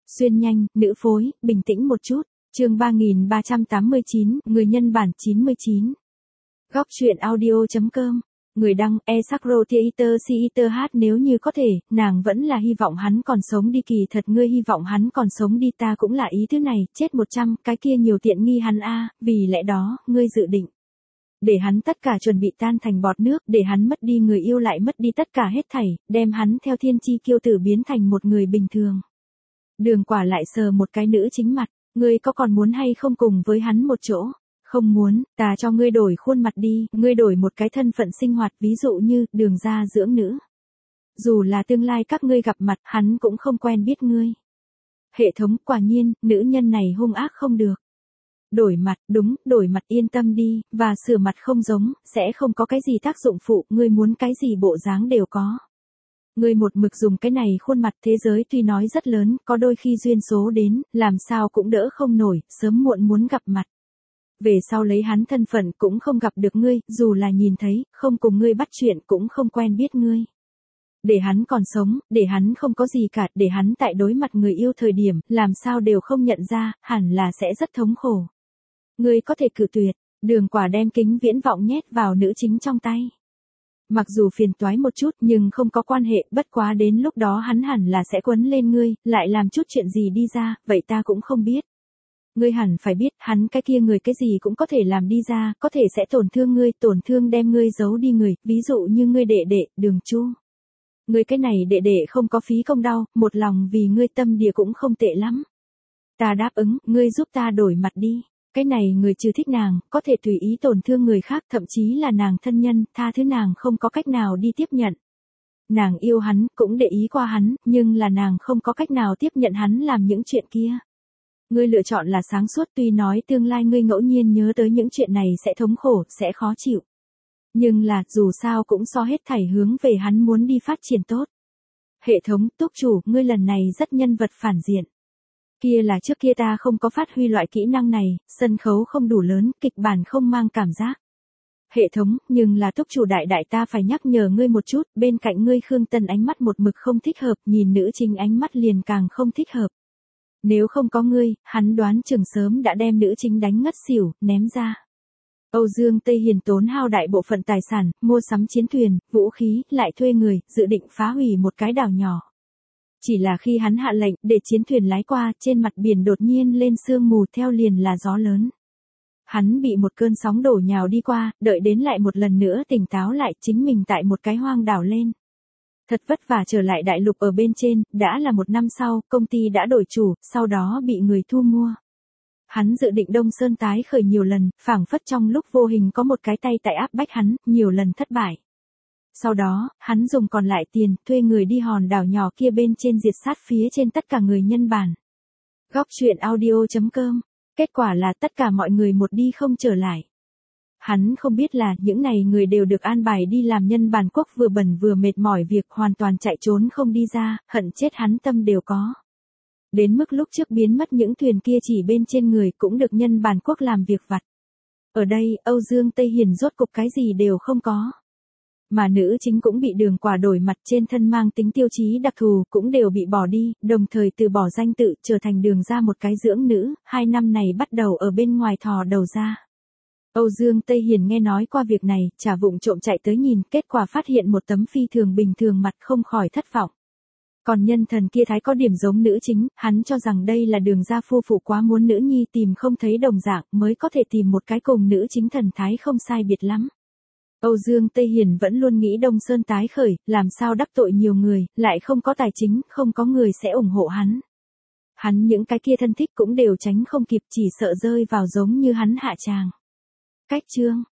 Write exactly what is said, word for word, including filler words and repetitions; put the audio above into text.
Xuyên nhanh, nữ phối, bình tĩnh một chút. Chương ba nghìn ba trăm tám mươi chín, người nhân bản chín mươi chín. Góc truyện audio chấm com. Người đăng, Esakro Theater Theater hát nếu như có thể, nàng vẫn là hy vọng hắn còn sống đi, kỳ thật ngươi hy vọng hắn còn sống đi, ta cũng là ý thứ này, chết một trăm, cái kia nhiều tiện nghi hắn a, vì lẽ đó, ngươi dự định để hắn tất cả chuẩn bị tan thành bọt nước, để hắn mất đi người yêu lại mất đi tất cả hết thảy, đem hắn theo thiên chi kiêu tử biến thành một người bình thường. Đường Quả lại sờ một cái nữ chính mặt, ngươi có còn muốn hay không cùng với hắn một chỗ? Không muốn, ta cho ngươi đổi khuôn mặt đi, ngươi đổi một cái thân phận sinh hoạt, ví dụ như, Đường gia dưỡng nữ. Dù là tương lai các ngươi gặp mặt, hắn cũng không quen biết ngươi. Hệ thống, quả nhiên, nữ nhân này hung ác không được. Đổi mặt, đúng, đổi mặt yên tâm đi, và sửa mặt không giống, sẽ không có cái gì tác dụng phụ, ngươi muốn cái gì bộ dáng đều có. Ngươi một mực dùng cái này khuôn mặt, thế giới tuy nói rất lớn, có đôi khi duyên số đến, làm sao cũng đỡ không nổi, sớm muộn muốn gặp mặt. Về sau lấy hắn thân phận cũng không gặp được ngươi, dù là nhìn thấy, không cùng ngươi bắt chuyện cũng không quen biết ngươi. Để hắn còn sống, để hắn không có gì cả, để hắn tại đối mặt người yêu thời điểm, làm sao đều không nhận ra, hẳn là sẽ rất thống khổ. Ngươi có thể cự tuyệt. Đường Quả đem kính viễn vọng nhét vào nữ chính trong tay. Mặc dù phiền toái một chút nhưng không có quan hệ, bất quá đến lúc đó hắn hẳn là sẽ quấn lên ngươi, lại làm chút chuyện gì đi ra, vậy ta cũng không biết. Ngươi hẳn phải biết, hắn cái kia người cái gì cũng có thể làm đi ra, có thể sẽ tổn thương ngươi, tổn thương đem ngươi giấu đi người, ví dụ như ngươi đệ đệ, Đường Chu. Ngươi cái này đệ đệ không có phí công đau, một lòng vì ngươi tâm địa cũng không tệ lắm. Ta đáp ứng, ngươi giúp ta đổi mặt đi. Cái này người trừ thích nàng, có thể tùy ý tổn thương người khác, thậm chí là nàng thân nhân, tha thứ nàng không có cách nào đi tiếp nhận. Nàng yêu hắn, cũng để ý qua hắn, nhưng là nàng không có cách nào tiếp nhận hắn làm những chuyện kia. Ngươi lựa chọn là sáng suốt, tuy nói tương lai ngươi ngẫu nhiên nhớ tới những chuyện này sẽ thống khổ, sẽ khó chịu. Nhưng là, dù sao cũng so hết thảy hướng về hắn muốn đi phát triển tốt. Hệ thống, túc chủ, ngươi lần này rất nhân vật phản diện. Kia là trước kia ta không có phát huy loại kỹ năng này, sân khấu không đủ lớn, kịch bản không mang cảm giác. Hệ thống, nhưng là túc chủ đại đại ta phải nhắc nhở ngươi một chút, bên cạnh ngươi Khương Tân ánh mắt một mực không thích hợp, nhìn nữ chính ánh mắt liền càng không thích hợp. Nếu không có ngươi, hắn đoán chừng sớm đã đem nữ chính đánh ngất xỉu, ném ra. Âu Dương Tây Hiền tốn hao đại bộ phận tài sản, mua sắm chiến thuyền, vũ khí, lại thuê người, dự định phá hủy một cái đảo nhỏ. Chỉ là khi hắn hạ lệnh để chiến thuyền lái qua, trên mặt biển đột nhiên lên sương mù, theo liền là gió lớn. Hắn bị một cơn sóng đổ nhào đi qua, đợi đến lại một lần nữa tỉnh táo lại, chính mình tại một cái hoang đảo lên. Thật vất vả trở lại đại lục ở bên trên, đã là một năm sau, công ty đã đổi chủ, sau đó bị người thu mua. Hắn dự định Đông Sơn tái khởi nhiều lần, phảng phất trong lúc vô hình có một cái tay tại áp bách hắn, nhiều lần thất bại. Sau đó, hắn dùng còn lại tiền, thuê người đi hòn đảo nhỏ kia bên trên diệt sát phía trên tất cả người nhân bản. Góc truyện audio chấm com. Kết quả là tất cả mọi người một đi không trở lại. Hắn không biết là, những này người đều được an bài đi làm nhân bản quốc, vừa bẩn vừa mệt mỏi việc, hoàn toàn chạy trốn không đi ra, hận chết hắn tâm đều có. Đến mức lúc trước biến mất những thuyền kia chỉ bên trên người cũng được nhân bản quốc làm việc vặt. Ở đây, Âu Dương Tây Hiền rốt cục cái gì đều không có. Mà nữ chính cũng bị Đường Quả đổi mặt, trên thân mang tính tiêu chí đặc thù, cũng đều bị bỏ đi, đồng thời từ bỏ danh tự, trở thành Đường ra một cái dưỡng nữ, hai năm này bắt đầu ở bên ngoài thò đầu ra. Âu Dương Tây Hiền nghe nói qua việc này, chả vụng trộm chạy tới nhìn, kết quả phát hiện một tấm phi thường bình thường mặt, không khỏi thất vọng. Còn nhân thần kia thái có điểm giống nữ chính, hắn cho rằng đây là Đường gia phu phụ quá muốn nữ nhi tìm không thấy đồng dạng, mới có thể tìm một cái cùng nữ chính thần thái không sai biệt lắm. Âu Dương Tây Hiền vẫn luôn nghĩ Đông Sơn tái khởi, làm sao đắc tội nhiều người, lại không có tài chính, không có người sẽ ủng hộ hắn. Hắn những cái kia thân thích cũng đều tránh không kịp, chỉ sợ rơi vào giống như hắn hạ tràng. Cách chương.